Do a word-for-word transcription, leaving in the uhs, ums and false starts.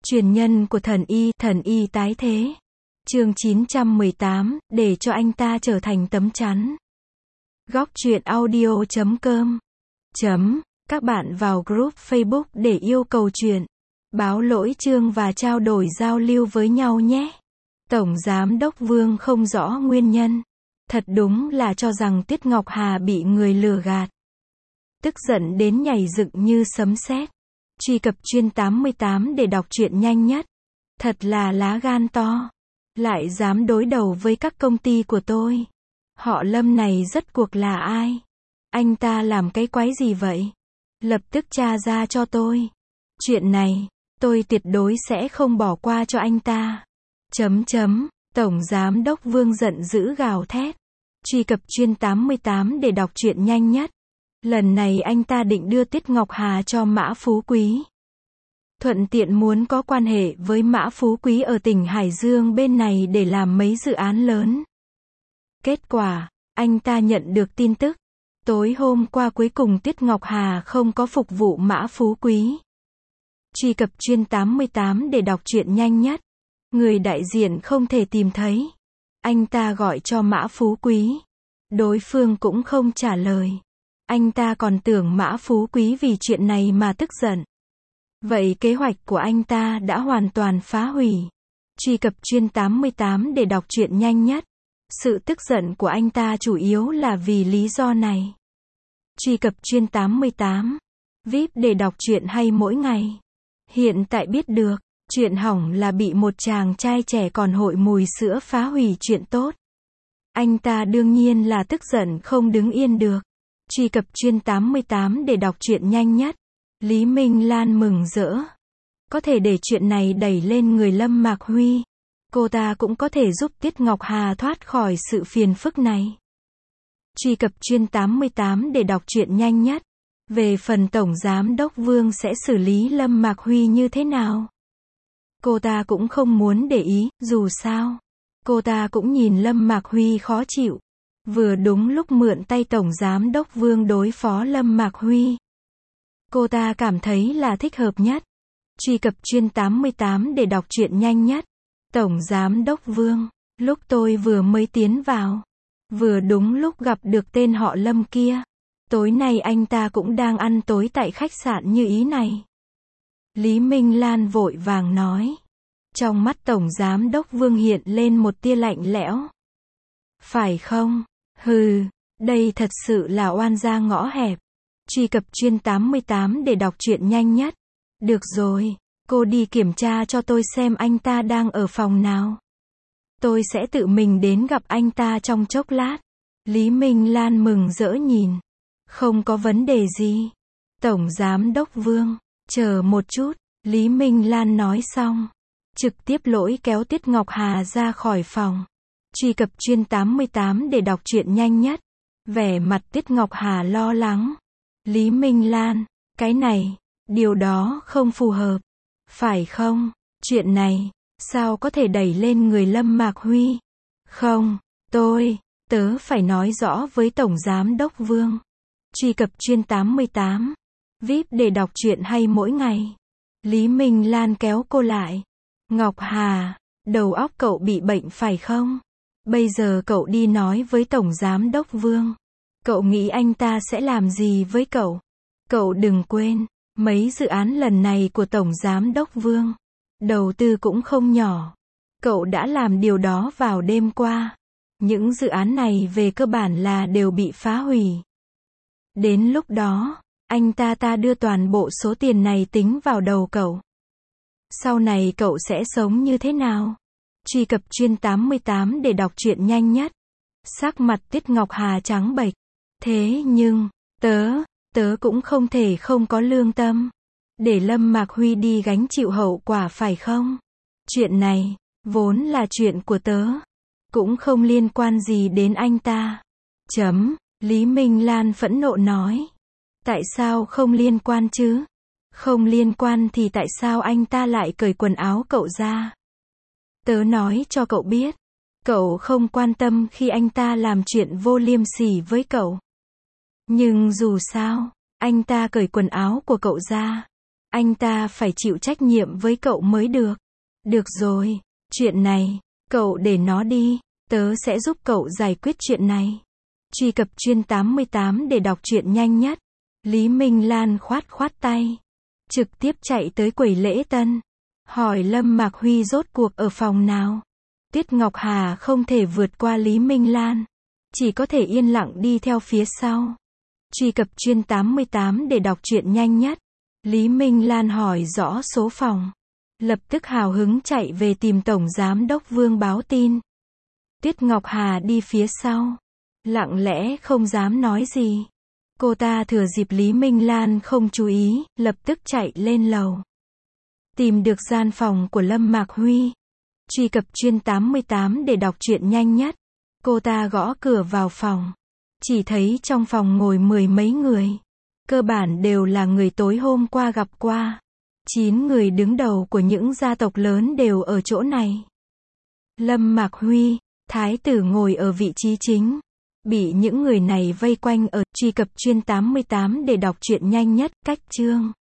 Truyền nhân của thần y, thần y tái thế. Chương chín trăm mười tám, để cho anh ta trở thành tấm chắn. Góc truyện audio chấm com. Chấm. Các bạn vào group Facebook để yêu cầu chuyện, báo lỗi chương và trao đổi giao lưu với nhau nhé. Tổng Giám đốc Vương không rõ nguyên nhân. Thật đúng là cho rằng Tiết Ngọc Hà bị người lừa gạt. Tức giận đến nhảy dựng như sấm sét. Truy cập chuyên tám mươi tám để đọc truyện nhanh nhất. Thật là lá gan to. Lại dám đối đầu với các công ty của tôi. Họ Lâm này rốt cuộc là ai? Anh ta làm cái quái gì vậy? Lập tức tra ra cho tôi. Chuyện này, tôi tuyệt đối sẽ không bỏ qua cho anh ta. Chấm chấm. Tổng Giám đốc Vương giận dữ gào thét. Truy cập chuyên tám mươi tám để đọc truyện nhanh nhất. Lần này anh ta định đưa Tiết Ngọc Hà cho Mã Phú Quý. Thuận tiện muốn có quan hệ với Mã Phú Quý ở tỉnh Hải Dương bên này để làm mấy dự án lớn. Kết quả, anh ta nhận được tin tức. Tối hôm qua cuối cùng Tiết Ngọc Hà không có phục vụ Mã Phú Quý. Truy cập chuyên tám mươi tám để đọc truyện nhanh nhất. Người đại diện không thể tìm thấy. Anh ta gọi cho Mã Phú Quý. Đối phương cũng không trả lời. Anh ta còn tưởng Mã Phú Quý vì chuyện này mà tức giận. Vậy kế hoạch của anh ta đã hoàn toàn phá hủy. Truy cập chuyên tám mươi tám để đọc truyện nhanh nhất. Sự tức giận của anh ta chủ yếu là vì lý do này. Truy cập chuyên tám mươi tám. vê i pê để đọc truyện hay mỗi ngày. Hiện tại biết được, chuyện hỏng là bị một chàng trai trẻ còn hội mùi sữa phá hủy chuyện tốt. Anh ta đương nhiên là tức giận không đứng yên được. Truy cập chuyên tám mươi tám để đọc truyện nhanh nhất. Lý Minh Lan mừng rỡ. Có thể để chuyện này đẩy lên người Lâm Mạc Huy. Cô ta cũng có thể giúp Tiết Ngọc Hà thoát khỏi sự phiền phức này. Truy cập chuyên tám mươi tám để đọc truyện nhanh nhất. Về phần Tổng Giám đốc Vương sẽ xử lý Lâm Mạc Huy như thế nào? Cô ta cũng không muốn để ý, dù sao. Cô ta cũng nhìn Lâm Mạc Huy khó chịu. Vừa đúng lúc mượn tay Tổng Giám đốc Vương đối phó Lâm Mạc Huy. Cô ta cảm thấy là thích hợp nhất. Truy cập chuyên tám mươi tám để đọc truyện nhanh nhất. Tổng Giám đốc Vương, lúc tôi vừa mới tiến vào, vừa đúng lúc gặp được tên họ Lâm kia. Tối nay anh ta cũng đang ăn tối tại khách sạn như ý này. Lý Minh Lan vội vàng nói. Trong mắt Tổng Giám đốc Vương hiện lên một tia lạnh lẽo. Phải không? Hừ, đây thật sự là oan gia ngõ hẹp. Truy cập chuyên tám mươi tám để đọc truyện nhanh nhất. Được rồi, cô đi kiểm tra cho tôi xem anh ta đang ở phòng nào. Tôi sẽ tự mình đến gặp anh ta trong chốc lát. Lý Minh Lan mừng rỡ nhìn. Không có vấn đề gì. Tổng Giám đốc Vương, chờ một chút. Lý Minh Lan nói xong, trực tiếp lỗi kéo Tiết Ngọc Hà ra khỏi phòng. Truy cập chuyên tám mươi tám để đọc truyện nhanh nhất. Vẻ mặt Tiết Ngọc Hà lo lắng. Lý Minh Lan, cái này, điều đó không phù hợp. Phải không? Chuyện này, sao có thể đẩy lên người Lâm Mạc Huy? Không, tôi, tớ phải nói rõ với Tổng Giám đốc Vương. Truy cập chuyên tám mươi tám. vê i pê để đọc truyện hay mỗi ngày. Lý Minh Lan kéo cô lại. Ngọc Hà, đầu óc cậu bị bệnh phải không? Bây giờ cậu đi nói với Tổng Giám đốc Vương. Cậu nghĩ anh ta sẽ làm gì với cậu? Cậu đừng quên, mấy dự án lần này của Tổng Giám đốc Vương, đầu tư cũng không nhỏ. Cậu đã làm điều đó vào đêm qua. Những dự án này về cơ bản là đều bị phá hủy. Đến lúc đó, anh ta ta đưa toàn bộ số tiền này tính vào đầu cậu. Sau này cậu sẽ sống như thế nào? Truy cập chuyên tám mươi tám để đọc truyện nhanh nhất. Sắc mặt Tiết Ngọc Hà trắng bệch. Thế nhưng, tớ, tớ cũng không thể không có lương tâm. Để Lâm Mạc Huy đi gánh chịu hậu quả phải không? Chuyện này, vốn là chuyện của tớ. Cũng không liên quan gì đến anh ta. Chấm, Lý Minh Lan phẫn nộ nói. Tại sao không liên quan chứ? Không liên quan thì tại sao anh ta lại cởi quần áo cậu ra? Tớ nói cho cậu biết. Cậu không quan tâm khi anh ta làm chuyện vô liêm sỉ với cậu. Nhưng dù sao, anh ta cởi quần áo của cậu ra. Anh ta phải chịu trách nhiệm với cậu mới được. Được rồi, chuyện này, cậu để nó đi, tớ sẽ giúp cậu giải quyết chuyện này. Truy cập Chuyên tám mươi tám để đọc truyện nhanh nhất. Lý Minh Lan khoát khoát tay, trực tiếp chạy tới quầy lễ tân, hỏi Lâm Mạc Huy rốt cuộc ở phòng nào. Tuyết Ngọc Hà không thể vượt qua Lý Minh Lan, chỉ có thể yên lặng đi theo phía sau. Truy cập Chuyên tám mươi tám để đọc truyện nhanh nhất. Lý Minh Lan hỏi rõ số phòng, lập tức hào hứng chạy về tìm Tổng Giám đốc Vương báo tin. Tuyết Ngọc Hà đi phía sau, lặng lẽ không dám nói gì. Cô ta thừa dịp Lý Minh Lan không chú ý, lập tức chạy lên lầu. Tìm được gian phòng của Lâm Mạc Huy. Truy cập Chuyên tám mươi tám để đọc truyện nhanh nhất. Cô ta gõ cửa vào phòng. Chỉ thấy trong phòng ngồi mười mấy người. Cơ bản đều là người tối hôm qua gặp qua. Chín người đứng đầu của những gia tộc lớn đều ở chỗ này. Lâm Mạc Huy, thái tử ngồi ở vị trí chính. Bị những người này vây quanh ở. Truy cập Chuyên tám mươi tám để đọc truyện nhanh nhất. Cách chương